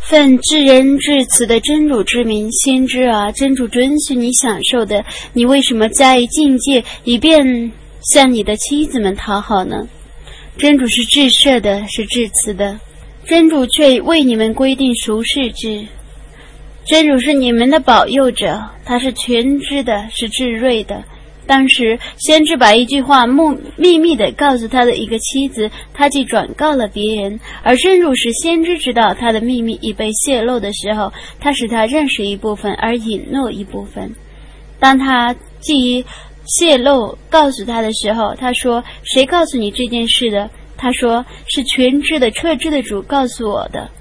奉至仁至慈的真主之名，先知啊，真主准许你享受的，你为什么加以境界，以便向你的妻子们讨好呢？真主是至赦的，是至慈的，真主却为你们规定赎世制。真主是你们的保佑者，他是全知的，是至睿的。当时先知把一句话秘密地告诉他的一个妻子，他既转告了别人，而真主使先知知道他的秘密已被泄露的时候，他使他认识一部分而隐诺一部分。当他既泄露告诉他的时候，他说，谁告诉你这件事的？他说，是全知的彻知的主告诉我的。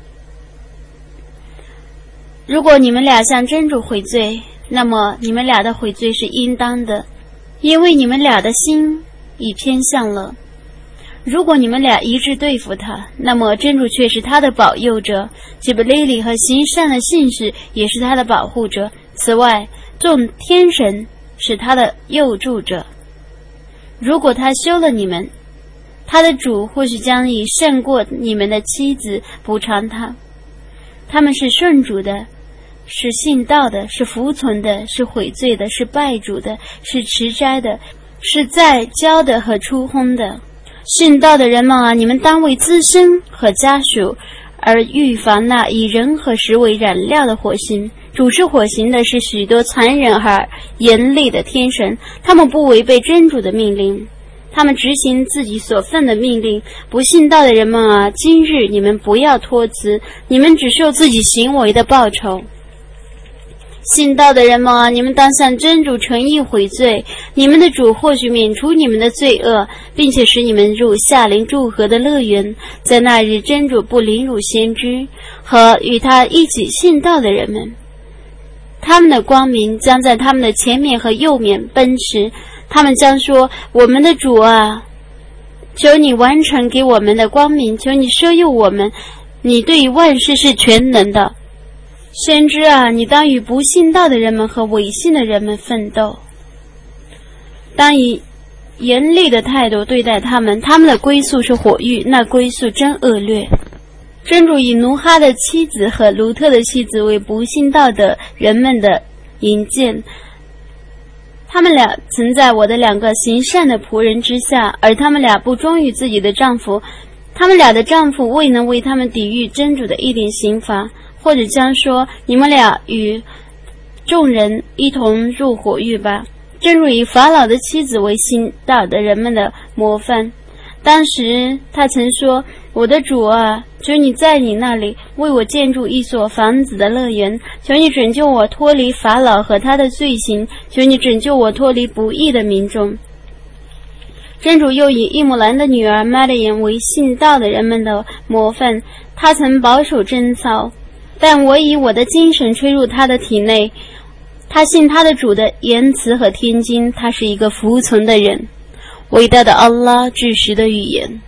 如果你们俩向真主悔罪，那么你们俩的悔罪是应当的，因为你们俩的心已偏向了。如果你们俩一致对付他，那么真主却是他的保佑者，吉卜雷里和行善的信使也是他的保护者。此外，众天神是他的佑助者。如果他休了你们，他的主或许将以胜过你们的妻子补偿他。他们是顺主的，是信道的，是服从的，是悔罪的，是拜主的，是持斋的，是在交的和出烘的。信道的人们啊，你们当为自身和家属而预防那以人和食为燃料的火星。主持火星的是许多残忍而严厉的天神，他们不违背真主的命令，他们执行自己所奉的命令。不信道的人们啊，今日你们不要托辞，你们只受自己行为的报酬。信道的人们啊，你们当向真主诚意悔罪，你们的主或许免除你们的罪恶，并且使你们入夏临祝贺的乐园。在那日，真主不凌辱先知和与他一起信道的人们，他们的光明将在他们的前面和右面奔驰，他们将说，我们的主啊，求你完成给我们的光明，求你赦宥我们，你对于万事是全能的。先知啊，你当与不信道的人们和违信的人们奋斗，当以严厉的态度对待他们，他们的归宿是火狱，那归宿真恶劣。真主以努哈的妻子和卢特的妻子为不信道的人们的引荐，他们俩曾在我的两个行善的仆人之下，而他们俩不忠于自己的丈夫，他们俩的丈夫未能为他们抵御真主的一点刑罚，或者将说，你们俩与众人一同入火狱吧。真主以法老的妻子为信道的人们的模范。当时他曾说，我的主啊，求你在你那里为我建筑一所房子的乐园，求你拯救我脱离法老和他的罪行，求你拯救我脱离不义的民众。真主又以伊姆兰的女儿玛利亚为信道的人们的模范，他曾保守贞操，但我以我的精神吹入他的体内，他信他的主的言辞和天经，他是一个服从的人。伟大的安拉至实的语言。